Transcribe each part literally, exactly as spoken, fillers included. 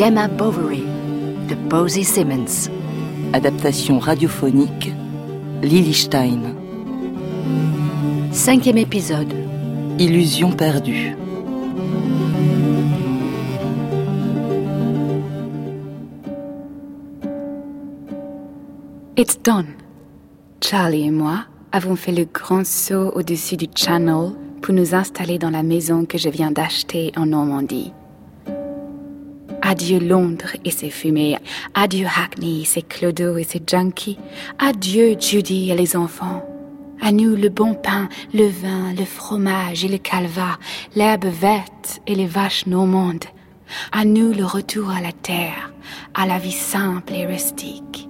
Gemma Bovary de Posy Simmons. Adaptation radiophonique, Lily Stein. Cinquième épisode. Illusion perdue. It's done. Charlie et moi avons fait le grand saut au-dessus du Channel pour nous installer dans la maison que je viens d'acheter en Normandie. Adieu Londres et ses fumées, adieu Hackney, ses clodos et ses junkies, adieu Judy et les enfants. À nous le bon pain, le vin, le fromage et le calva, l'herbe verte et les vaches normandes. À nous le retour à la terre, à la vie simple et rustique.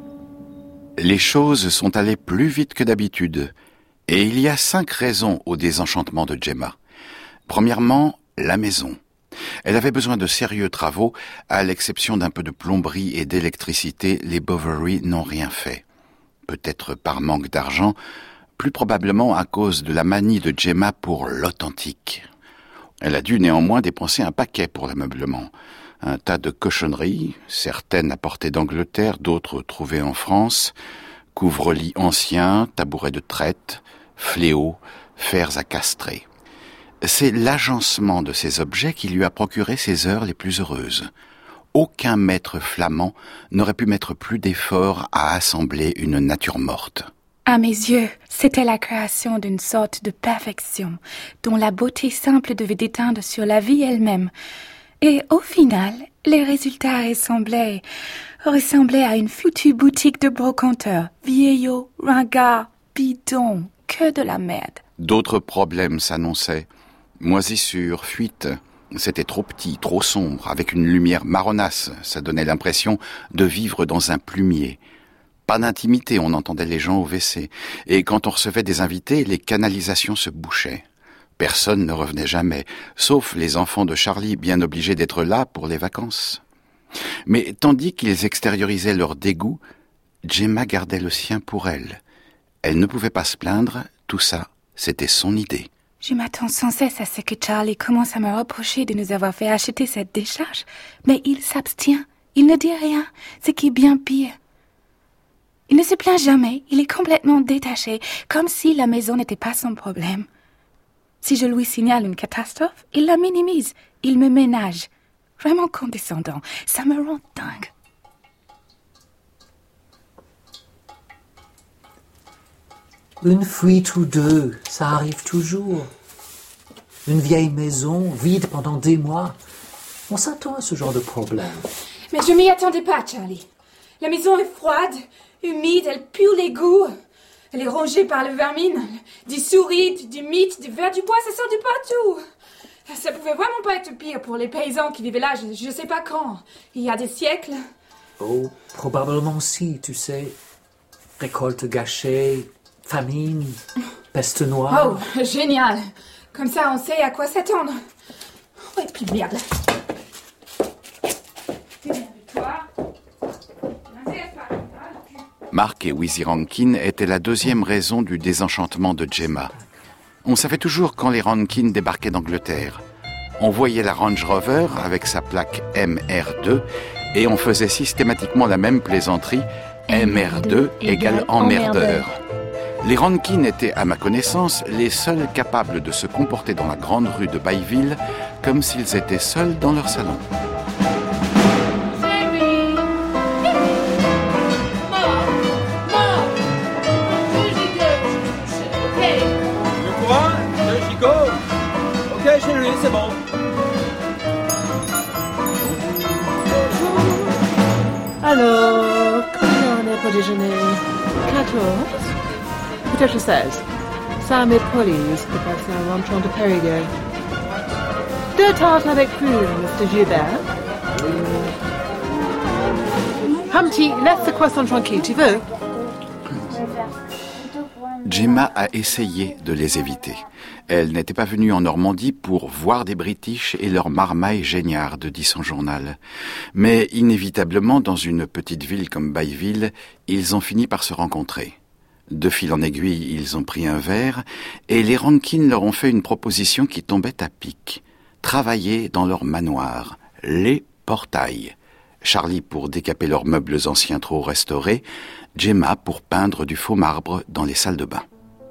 Les choses sont allées plus vite que d'habitude, et il y a cinq raisons au désenchantement de Gemma. Premièrement, la maison. Elle avait besoin de sérieux travaux, à l'exception d'un peu de plomberie et d'électricité, les Bovary n'ont rien fait. Peut-être par manque d'argent, plus probablement à cause de la manie de Gemma pour l'authentique. Elle a dû néanmoins dépenser un paquet pour l'ameublement. Un tas de cochonneries, certaines apportées d'Angleterre, d'autres trouvées en France, couvre-lits anciens, tabourets de traite, fléaux, fers à castrer. C'est l'agencement de ces objets qui lui a procuré ses heures les plus heureuses. Aucun maître flamand n'aurait pu mettre plus d'efforts à assembler une nature morte. À mes yeux, c'était la création d'une sorte de perfection, dont la beauté simple devait déteindre sur la vie elle-même. Et au final, les résultats ressemblaient, ressemblaient à une foutue boutique de brocanteur, vieillot, ringard, bidon, que de la merde. D'autres problèmes s'annonçaient. Moisissure, fuite, c'était trop petit, trop sombre, avec une lumière marronasse, ça donnait l'impression de vivre dans un plumier. Pas d'intimité, on entendait les gens au W C, et quand on recevait des invités, les canalisations se bouchaient. Personne ne revenait jamais, sauf les enfants de Charlie, bien obligés d'être là pour les vacances. Mais tandis qu'ils extériorisaient leur dégoût, Gemma gardait le sien pour elle. Elle ne pouvait pas se plaindre, tout ça, c'était son idée. Je m'attends sans cesse à ce que Charlie commence à me reprocher de nous avoir fait acheter cette décharge, mais il s'abstient, il ne dit rien, ce qui est bien pire. Il ne se plaint jamais, il est complètement détaché, comme si la maison n'était pas son problème. Si je lui signale une catastrophe, il la minimise, il me ménage. Vraiment condescendant, ça me rend dingue. Une fuite ou deux, ça arrive toujours. Une vieille maison, vide pendant des mois. On s'attend à ce genre de problème. Mais je m'y attendais pas, Charlie. La maison est froide, humide, elle pue l'égout. Elle est rongée par le vermine, des souris, du mythe, du ver du bois, ça sort de partout. Ça pouvait vraiment pas être pire pour les paysans qui vivaient là, je, je sais pas quand, il y a des siècles. Oh, probablement si, tu sais. Récolte gâchée, famine, peste noire. Oh, génial. Comme ça, on sait à quoi s'attendre. Oh, et puis merde. Mark et Wizzy Rankin étaient la deuxième raison du désenchantement de Gemma. On savait toujours quand les Rankin débarquaient d'Angleterre. On voyait la Range Rover avec sa plaque M R deux et on faisait systématiquement la même plaisanterie, M R deux égale emmerdeur. Les Rankin étaient, à ma connaissance, les seuls capables de se comporter dans la grande rue de Bayville comme s'ils étaient seuls dans leur salon. Chez lui, c'est bon. Alors, combien on est pour déjeuner? quatorze? Peut-être seize. Sam et Polly risquent de passer en rentrant de Périgueux. Deux tartes avec prunes, Mister Gilbert. Humpty, laisse ce croissant tranquille, tu veux? Gemma a essayé de les éviter. Elle n'était pas venue en Normandie pour voir des British et leur marmaille géniarde, dit son journal. Mais inévitablement, dans une petite ville comme Bayville, ils ont fini par se rencontrer. De fil en aiguille, ils ont pris un verre et les Rankin leur ont fait une proposition qui tombait à pic. Travailler dans leur manoir, les Portailles. Charlie pour décaper leurs meubles anciens trop restaurés, Gemma pour peindre du faux marbre dans les salles de bain.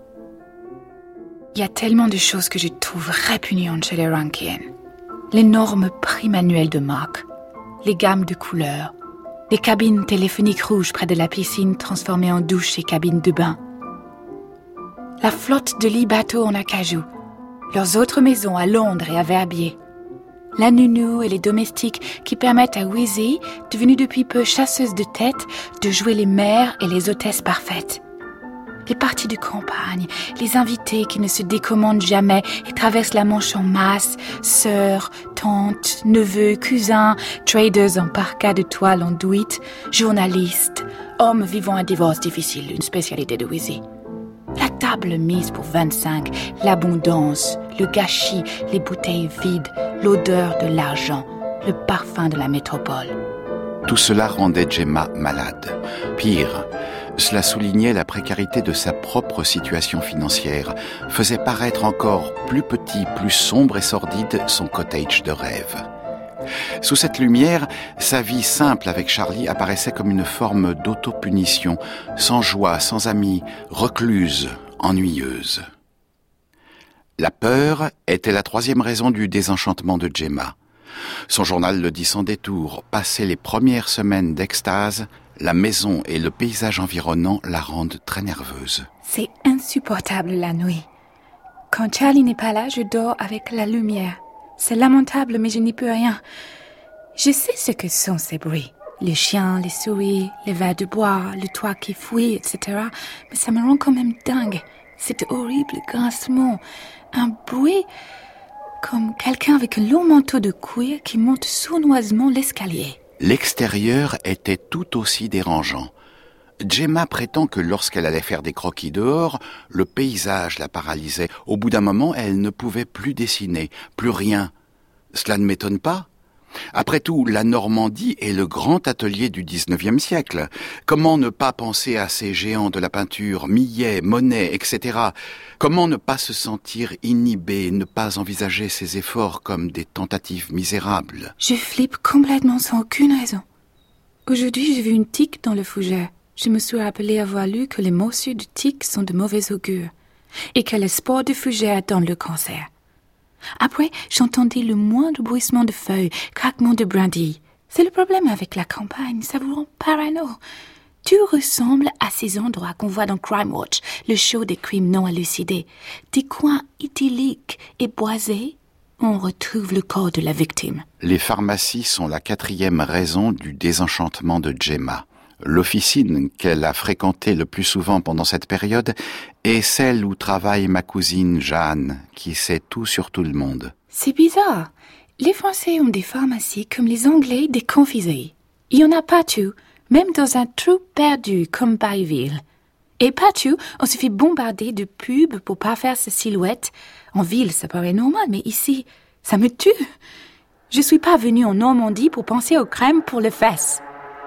Il y a tellement de choses que je trouve répugnantes chez les Rankian. L'énorme prix manuel de marque, les gammes de couleurs, les cabines téléphoniques rouges près de la piscine transformées en douche et cabines de bain. La flotte de lits bateaux en acajou, leurs autres maisons à Londres et à Verbier. La nounou et les domestiques qui permettent à Wheezy, devenue depuis peu chasseuse de tête, de jouer les mères et les hôtesses parfaites. Les parties de campagne, les invités qui ne se décommandent jamais et traversent la Manche en masse, sœurs, tantes, neveux, cousins, traders en parka de toile en douite, journalistes, hommes vivant un divorce difficile, une spécialité de Wheezy. La table mise pour vingt-cinq, l'abondance, le gâchis, les bouteilles vides, l'odeur de l'argent, le parfum de la métropole. Tout cela rendait Gemma malade. Pire, cela soulignait la précarité de sa propre situation financière, faisait paraître encore plus petit, plus sombre et sordide son cottage de rêve. Sous cette lumière, sa vie simple avec Charlie apparaissait comme une forme d'autopunition, sans joie, sans amis, recluse, ennuyeuse. La peur était la troisième raison du désenchantement de Gemma. Son journal le dit sans détour, passé les premières semaines d'extase, la maison et le paysage environnant la rendent très nerveuse. C'est insupportable la nuit. Quand Charlie n'est pas là, je dors avec la lumière. C'est lamentable, mais je n'y peux rien. Je sais ce que sont ces bruits. Les chiens, les souris, les vers de bois, le toit qui fuit, et cetera. Mais ça me rend quand même dingue. C'est horrible grincement. Un bruit comme quelqu'un avec un long manteau de cuir qui monte sournoisement l'escalier. L'extérieur était tout aussi dérangeant. Gemma prétend que lorsqu'elle allait faire des croquis dehors, le paysage la paralysait. Au bout d'un moment, elle ne pouvait plus dessiner, plus rien. Cela ne m'étonne pas. Après tout, la Normandie est le grand atelier du dix-neuvième siècle. Comment ne pas penser à ces géants de la peinture, Millet, Monet, et cetera. Comment ne pas se sentir inhibé, ne pas envisager ces efforts comme des tentatives misérables? Je flippe complètement sans aucune raison. Aujourd'hui, j'ai vu une tique dans le fougère. Je me suis rappelé avoir lu que les morsures de tique sont de mauvais augure et que les spores de fougère donnent le cancer. Après, j'entendais le moindre bruissement de feuilles, craquement de brindilles. C'est le problème avec la campagne, ça vous rend parano. Tout ressemble à ces endroits qu'on voit dans Crime Watch, le show des crimes non élucidés. Des coins idylliques et boisés, on retrouve le corps de la victime. Les pharmacies sont la quatrième raison du désenchantement de Gemma. L'officine qu'elle a fréquentée le plus souvent pendant cette période est celle où travaille ma cousine Jeanne, qui sait tout sur tout le monde. C'est bizarre. Les Français ont des pharmacies comme les Anglais des confiseries. Il n'y en a pas tout, même dans un trou perdu comme Bayville. Et partout, on se fait bombarder de pubs pour pas faire sa silhouette. En ville, ça paraît normal, mais ici, ça me tue. Je suis pas venue en Normandie pour penser aux crèmes pour les fesses.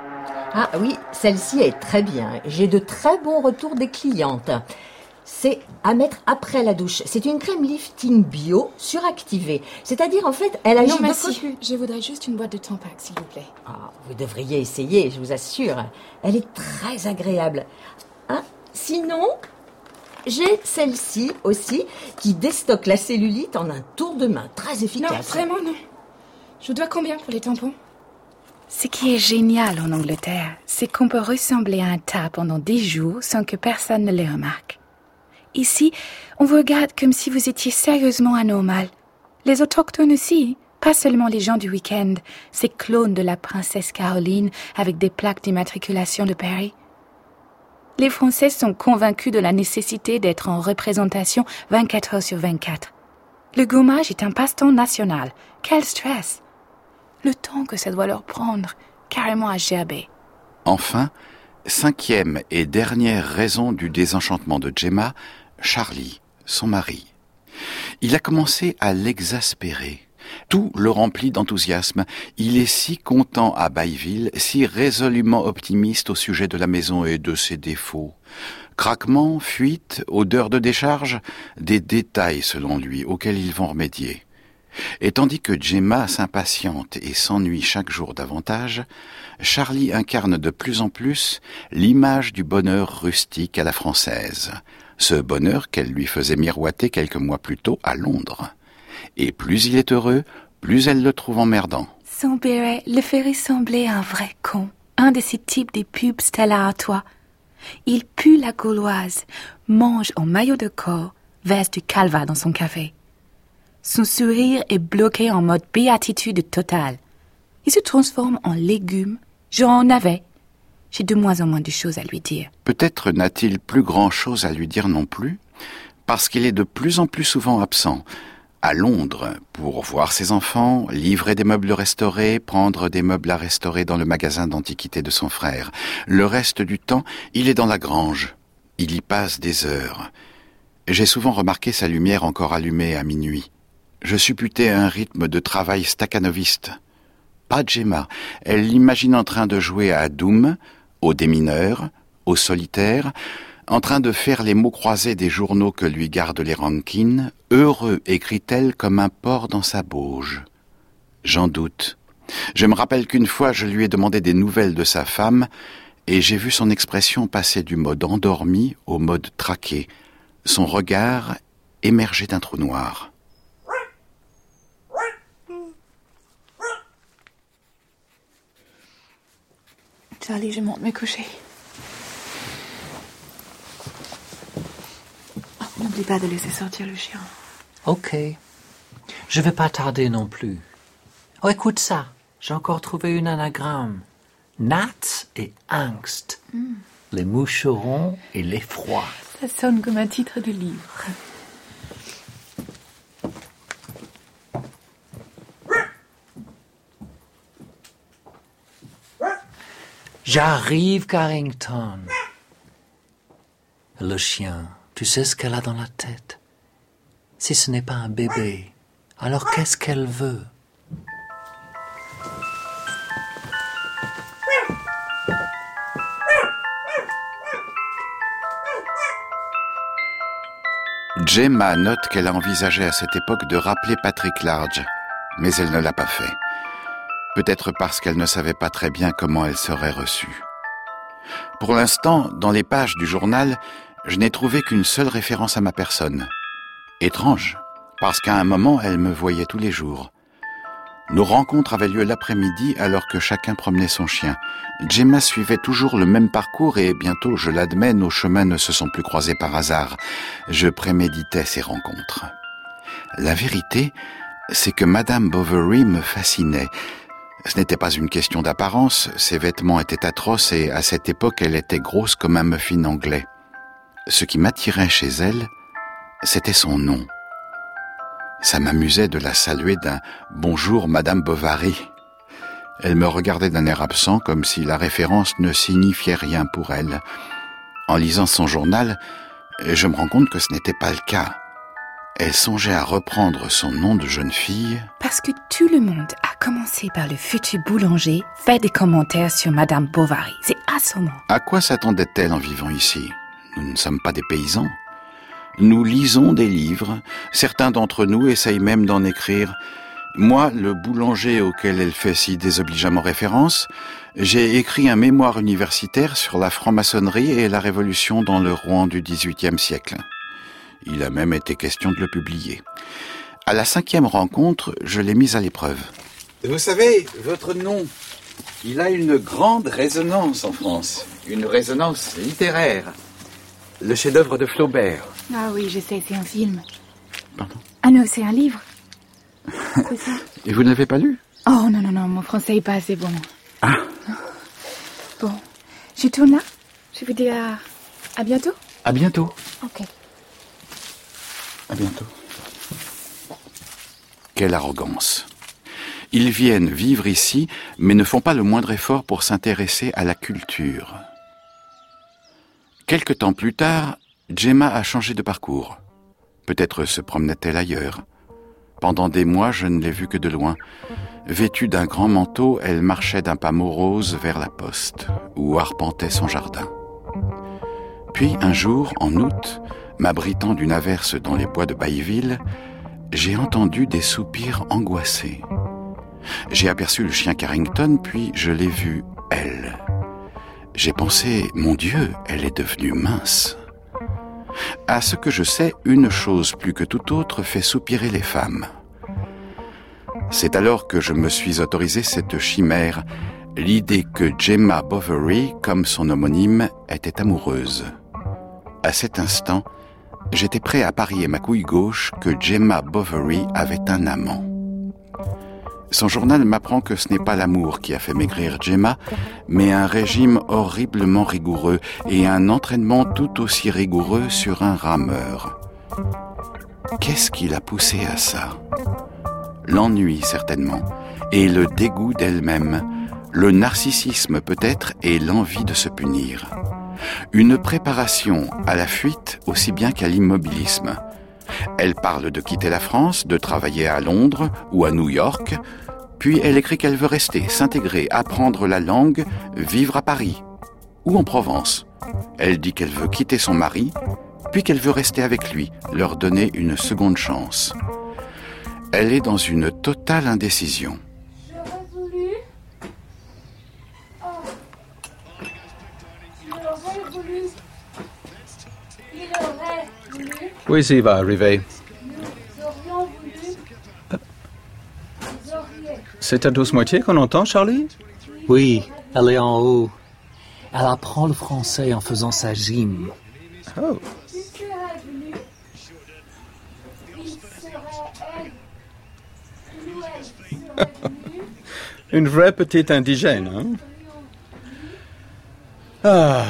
Ah oui, celle-ci est très bien. J'ai de très bons retours des clientes. C'est à mettre après la douche. C'est une crème lifting bio suractivée. C'est-à-dire, en fait, elle agit Non, deux merci. fois plus. Je voudrais juste une boîte de Tampax, s'il vous plaît. Ah, vous devriez essayer, je vous assure. Elle est très agréable. Hein? Sinon, j'ai celle-ci aussi qui déstocke la cellulite en un tour de main très efficace. Non, vraiment non. Je dois combien pour les tampons? Ce qui est génial en Angleterre, c'est qu'on peut ressembler à un tas pendant dix jours sans que personne ne le remarque. Ici, on vous regarde comme si vous étiez sérieusement anormal. Les autochtones aussi, pas seulement les gens du week-end, ces clones de la princesse Caroline avec des plaques d'immatriculation de Paris. Les Français sont convaincus de la nécessité d'être en représentation vingt-quatre heures sur vingt-quatre. Le gommage est un passe-temps national. Quel stress! Le temps que ça doit leur prendre, carrément à gerber. Enfin, cinquième et dernière raison du désenchantement de Gemma, Charlie, son mari. Il a commencé à l'exaspérer. Tout le remplit d'enthousiasme. Il est si content à Bayville, si résolument optimiste au sujet de la maison et de ses défauts. Craquements, fuites, odeurs de décharge, des détails selon lui auxquels ils vont remédier. Et tandis que Gemma s'impatiente et s'ennuie chaque jour davantage, Charlie incarne de plus en plus l'image du bonheur rustique à la française, ce bonheur qu'elle lui faisait miroiter quelques mois plus tôt à Londres. Et plus il est heureux, plus elle le trouve emmerdant. Son béret le fait ressembler à un vrai con, un de ces types des pubs Stella Artois. Il pue la gauloise, mange en maillot de corps, verse du calva dans son café. Son sourire est bloqué en mode béatitude totale. Il se transforme en légume. J'en avais. J'ai de moins en moins de choses à lui dire. Peut-être n'a-t-il plus grand-chose à lui dire non plus, parce qu'il est de plus en plus souvent absent. À Londres, pour voir ses enfants, livrer des meubles restaurés, prendre des meubles à restaurer dans le magasin d'antiquités de son frère. Le reste du temps, il est dans la grange. Il y passe des heures. J'ai souvent remarqué sa lumière encore allumée à minuit. Je supputais un rythme de travail stakhanoviste. Pas Gemma. Elle l'imagine en train de jouer à Doom, au démineur, au solitaire, en train de faire les mots croisés des journaux que lui gardent les rankines, heureux, écrit-elle, comme un porc dans sa bauge. J'en doute. Je me rappelle qu'une fois, je lui ai demandé des nouvelles de sa femme, et j'ai vu son expression passer du mode endormi au mode traqué. Son regard émergeait d'un trou noir. Charlie, je monte me coucher. Oh, n'oublie pas de laisser sortir le chien. Ok. Je vais pas tarder non plus. Oh, écoute ça. J'ai encore trouvé une anagramme. Gnats et angst. Mm. Les moucherons et l'effroi. Ça sonne comme un titre de livre. J'arrive, Carrington. Le chien, tu sais ce qu'elle a dans la tête? Si ce n'est pas un bébé, alors qu'est-ce qu'elle veut? Gemma note qu'elle a envisagé à cette époque de rappeler Patrick Large, mais elle ne l'a pas fait. Peut-être parce qu'elle ne savait pas très bien comment elle serait reçue. Pour l'instant, dans les pages du journal, je n'ai trouvé qu'une seule référence à ma personne. Étrange, parce qu'à un moment, elle me voyait tous les jours. Nos rencontres avaient lieu l'après-midi alors que chacun promenait son chien. Gemma suivait toujours le même parcours et bientôt, je l'admets, nos chemins ne se sont plus croisés par hasard. Je préméditais ces rencontres. La vérité, c'est que Madame Bovary me fascinait. Ce n'était pas une question d'apparence, ses vêtements étaient atroces et à cette époque, elle était grosse comme un muffin anglais. Ce qui m'attirait chez elle, c'était son nom. Ça m'amusait de la saluer d'un « Bonjour, Madame Bovary ». Elle me regardait d'un air absent, comme si la référence ne signifiait rien pour elle. En lisant son journal, je me rends compte que ce n'était pas le cas. Elle songeait à reprendre son nom de jeune fille. Parce que tout le monde, à commencer par le futur boulanger, fait des commentaires sur Madame Bovary. C'est assommant. À quoi s'attendait-elle en vivant ici? Nous ne sommes pas des paysans. Nous lisons des livres. Certains d'entre nous essayent même d'en écrire. Moi, le boulanger auquel elle fait si désobligeamment référence, j'ai écrit un mémoire universitaire sur la franc-maçonnerie et la révolution dans le Rouen du dix-huitième siècle. Il a même été question de le publier. À la cinquième rencontre, je l'ai mise à l'épreuve. Vous savez, votre nom, il a une grande résonance en France. Une résonance littéraire. Le chef-d'œuvre de Flaubert. Ah oui, je sais, c'est un film. Pardon? Ah non, c'est un livre. C'est ça. Et vous ne l'avez pas lu? Oh non, non, non, mon français n'est pas assez bon. Ah. Bon, je tourne là. Je vous dis à, à bientôt. À bientôt. Ok. À bientôt. Quelle arrogance. Ils viennent vivre ici, mais ne font pas le moindre effort pour s'intéresser à la culture. Quelque temps plus tard, Gemma a changé de parcours. Peut-être se promenait-elle ailleurs. Pendant des mois, je ne l'ai vue que de loin. Vêtue d'un grand manteau, elle marchait d'un pas morose vers la poste, où arpentait son jardin. Puis, un jour, en août, m'abritant d'une averse dans les bois de Bayville, j'ai entendu des soupirs angoissés. J'ai aperçu le chien Carrington, puis je l'ai vue, elle. J'ai pensé, mon Dieu, elle est devenue mince. À ce que je sais, une chose plus que toute autre fait soupirer les femmes. C'est alors que je me suis autorisé cette chimère, l'idée que Gemma Bovary, comme son homonyme, était amoureuse. À cet instant, j'étais prêt à parier ma couille gauche que Gemma Bovary avait un amant. Son journal m'apprend que ce n'est pas l'amour qui a fait maigrir Gemma, mais un régime horriblement rigoureux et un entraînement tout aussi rigoureux sur un rameur. Qu'est-ce qui l'a poussé à ça ? L'ennui, certainement, et le dégoût d'elle-même, le narcissisme peut-être et l'envie de se punir. Une préparation à la fuite aussi bien qu'à l'immobilisme. Elle parle de quitter la France, de travailler à Londres ou à New York, puis elle écrit qu'elle veut rester, s'intégrer, apprendre la langue, vivre à Paris ou en Provence. Elle dit qu'elle veut quitter son mari, puis qu'elle veut rester avec lui, leur donner une seconde chance. Elle est dans une totale indécision. J'aurais voulu... Oh. J'aurais voulu... Il aurait voulu... Weezy va arriver. Nous aurions voulu... Vous auriez... C'est ta douce moitié qu'on entend, Charlie? Oui, elle est en haut. Elle apprend le français en faisant sa gym. Oh. Tu serais venu... Il serait elle... Nous, elle serait venue... Une vraie petite indigène, hein? Ah.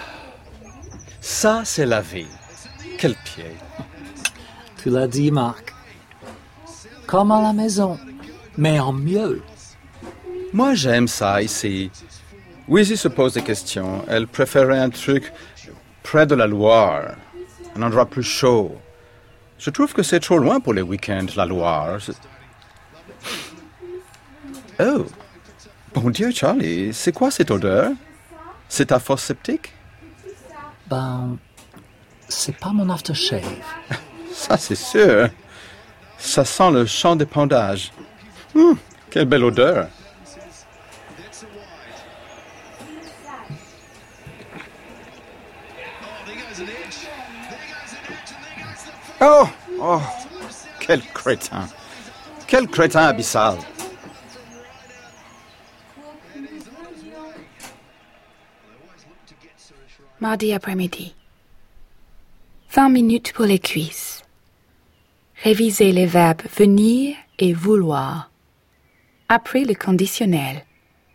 Ça, c'est la vie. Quel pied. Tu l'as dit, Marc. Comme à la maison, mais en mieux. Moi, j'aime ça ici. Weezy se pose des questions. Elle préférait un truc près de la Loire, un endroit plus chaud. Je trouve que c'est trop loin pour les week-ends, la Loire. C'est... Oh, bon Dieu, Charlie, c'est quoi cette odeur? C'est ta fosse septique? Ben, c'est pas mon aftershave. Ça, c'est sûr. Ça sent le champ d'épandage. Hum, quelle belle odeur. Oh, oh, quel crétin. Quel crétin abyssal. Mardi après-midi. vingt minutes pour les cuisses. Réviser les verbes venir et vouloir. Après le conditionnel.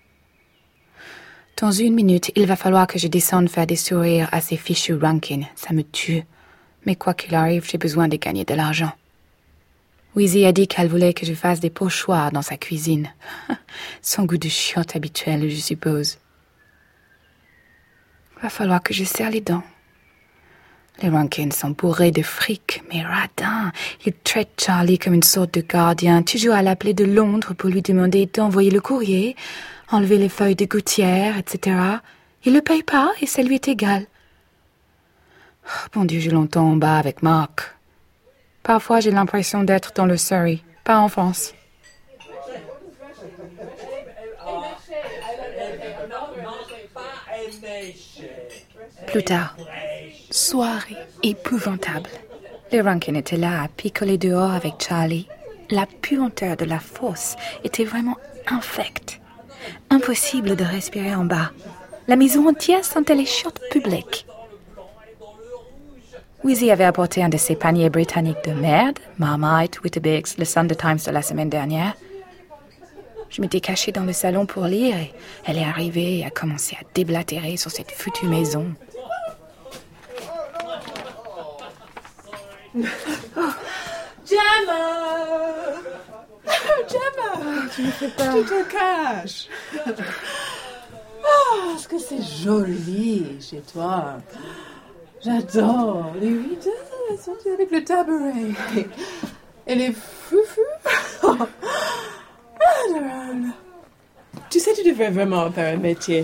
Dans une minute, il va falloir que je descende faire des sourires à ces fichus Rankin. Ça me tue. Mais quoi qu'il arrive, j'ai besoin de gagner de l'argent. Weezy a dit qu'elle voulait que je fasse des pochoirs dans sa cuisine. Son goût de chiotte habituel, je suppose. Il va falloir que je serre les dents. Les Rankins sont bourrés de fric, mais radins. Ils traitent Charlie comme une sorte de gardien, toujours à l'appeler de Londres pour lui demander d'envoyer le courrier, enlever les feuilles de gouttière, et cetera. Il le paye pas et ça lui est égal. Oh, bon Dieu, je l'entends en bas avec Marc. Parfois, j'ai l'impression d'être dans le Surrey, pas en France. Plus tard, soirée épouvantable. Les Rankin étaient là à picoler dehors avec Charlie. La puanteur de la fosse était vraiment infecte. Impossible de respirer en bas. La maison entière sentait les chiottes publiques. Weezy avait apporté un de ses paniers britanniques de merde, Marmite, Weetabix, le Sunday Times de la semaine dernière. Je m'étais cachée dans le salon pour lire et elle est arrivée et a commencé à déblatérer sur cette foutue maison. Oh. Gemma! Gemma! Tu me fais peur. Tu te caches. Oh, est-ce que c'est joli chez toi? J'adore les rideaux, elles sont avec le tabouret. Et les foufous. Adorable. Tu sais, tu devrais vraiment faire un métier.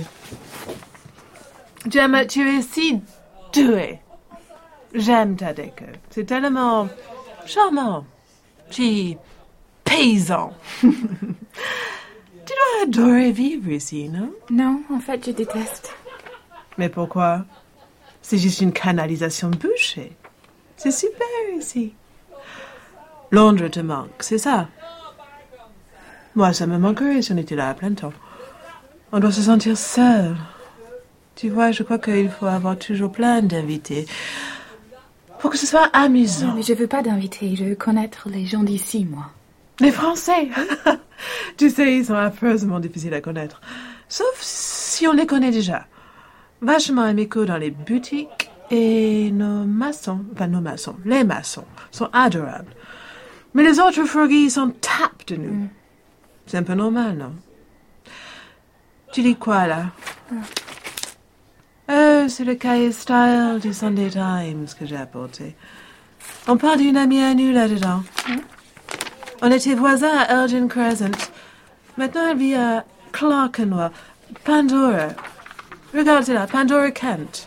Gemma, tu es si douée. J'aime ta déco. C'est tellement charmant. Petit paysan. Tu dois adorer vivre ici, non? Non, en fait, je déteste. Mais pourquoi? C'est juste une canalisation bouchée. C'est super ici. Londres te manque, c'est ça? Moi, ça me manquerait si on était là à plein temps. On doit se sentir seul. Tu vois, je crois qu'il faut avoir toujours plein d'invités. Pour que ce soit amusant. Non, mais je veux pas d'invités. Je veux connaître les gens d'ici, moi. Les Français. Tu sais, ils sont affreusement difficiles à connaître. Sauf si on les connaît déjà. Vachement amicaux dans les boutiques. Et nos maçons, enfin nos maçons, les maçons, sont adorables. Mais les autres froggies s'en tapent de nous. Mm. C'est un peu normal, non? Tu dis quoi, là? Mm. Oh, c'est le cahier style du Sunday Times que j'ai apporté. On parle d'une amie à nous là-dedans. Mm. On était voisins à Elgin Crescent. Maintenant, elle vit à Clerkenwell. Pandora. Regarde, c'est là, Pandora Kent.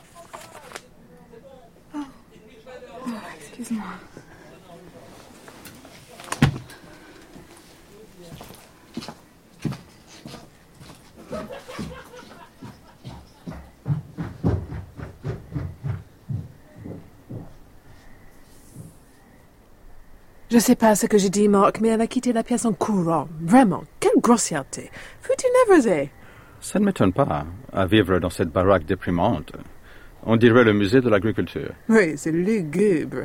Oh, oh excuse-moi. Je sais pas ce que j'ai dit, Mark, mais elle a quitté la pièce en courant. Vraiment, quelle grossièreté. Foutu nerveux. Ça ne m'étonne pas, à vivre dans cette baraque déprimante. On dirait le musée de l'agriculture. Oui, c'est lugubre.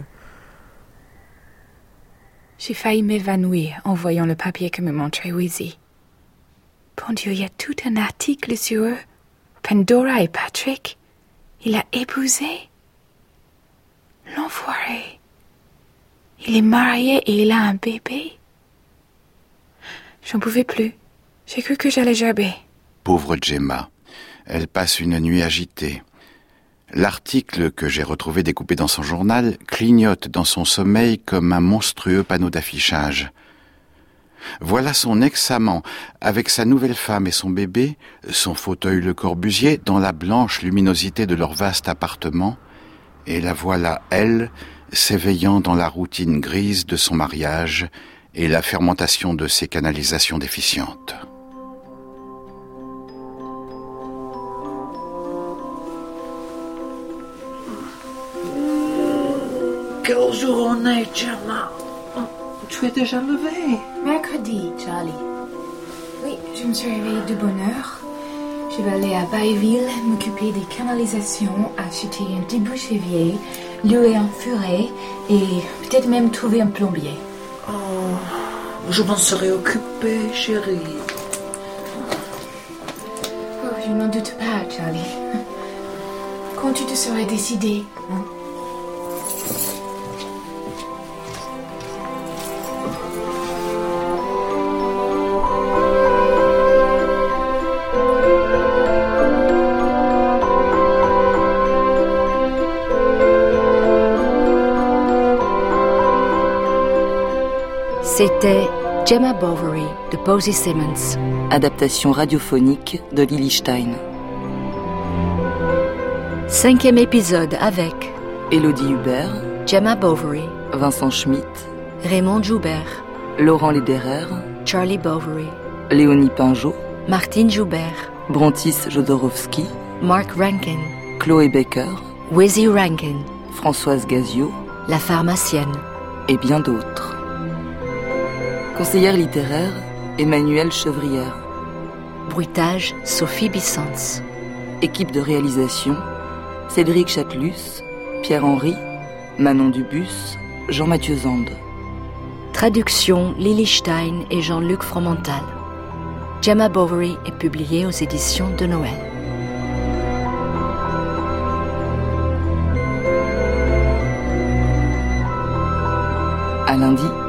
J'ai failli m'évanouir en voyant le papier que me montrait Wheezy. Bon Dieu, il y a tout un article sur eux. Pandora et Patrick. Il a épousé. L'enfoiré. Il est marié et il a un bébé. J'en pouvais plus. J'ai cru que j'allais gerber. Pauvre Gemma. Elle passe une nuit agitée. L'article que j'ai retrouvé découpé dans son journal clignote dans son sommeil comme un monstrueux panneau d'affichage. Voilà son ex-amant, avec sa nouvelle femme et son bébé, son fauteuil Le Corbusier, dans la blanche luminosité de leur vaste appartement, et la voilà, elle, s'éveillant dans la routine grise de son mariage et la fermentation de ses canalisations déficientes. Quel jour on est, Gemma? Tu es déjà levée. Mercredi, Charlie. Oui, je me suis réveillée de bonne heure. Je vais aller à Bayville, m'occuper des canalisations, acheter un débouche-évier, louer un furet et peut-être même trouver un plombier. Oh, je m'en serais occupée, chérie. Oh, je n'en doute pas, Charlie. Quand tu te serais décidé, hein? C'était Gemma Bovary de Posy Simmonds. Adaptation radiophonique de Lily Stein. Cinquième épisode avec Élodie Hubert, Gemma Bovary, Vincent Schmitt, Raymond Joubert, Laurent Lederer, Charlie Bovary, Léonie Pinjot, Martine Joubert, Brontis Jodorowsky, Mark Rankin, Chloé Baker, Wizzy Rankin, Françoise Gazio, La pharmacienne et bien d'autres. Conseillère littéraire, Emmanuelle Chevrière. Bruitage, Sophie Bissens. Équipe de réalisation, Cédric Chatelus, Pierre-Henry, Manon Dubus, Jean-Mathieu Zande. Traduction, Lily Stein et Jean-Luc Fromental. Gemma Bovary est publiée aux éditions de Noël. À lundi.